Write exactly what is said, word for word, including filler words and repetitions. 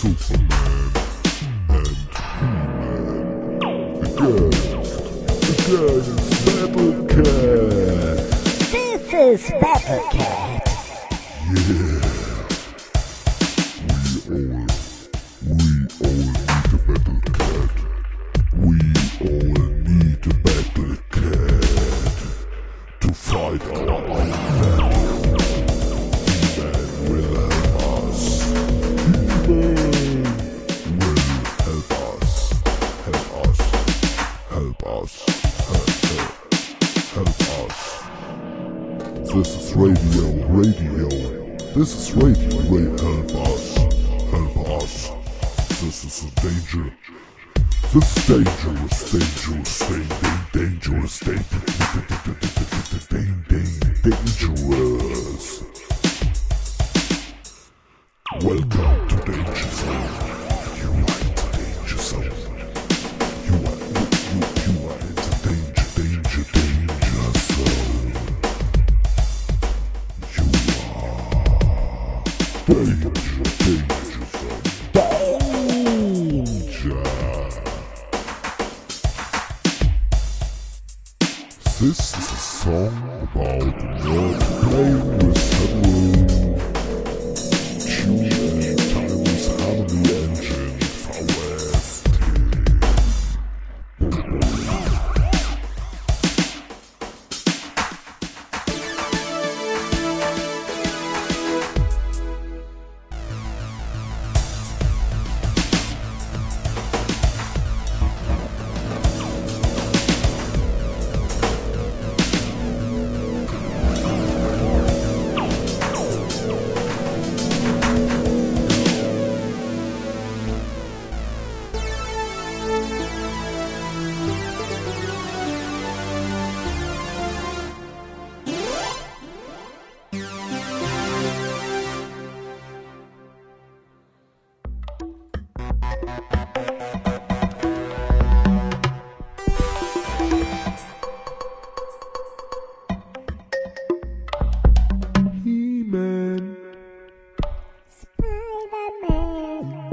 Superman and He-Man. Against, against Battle Cat. This is Battle Cat. Yeah. We all, we all need a Battle Cat. We all need a Battle Cat to fight our own battle. He-Man will help us. He-Man will help us. Help us. Help us. Help, help, help us. This is radio, radio. This is radio, Ray, help us. Help us. This is a danger. This is dangerous, dangerous, dangerous, dangerous, dangerous. Welcome to Danger Zone. You are in the danger zone. You are, you, you, you are in the danger, danger, danger zone. You are danger, danger zone. Danger. This is a song about a nerd playing with several tune and timeless harmony engine V S T. He-Man, Spider-Man.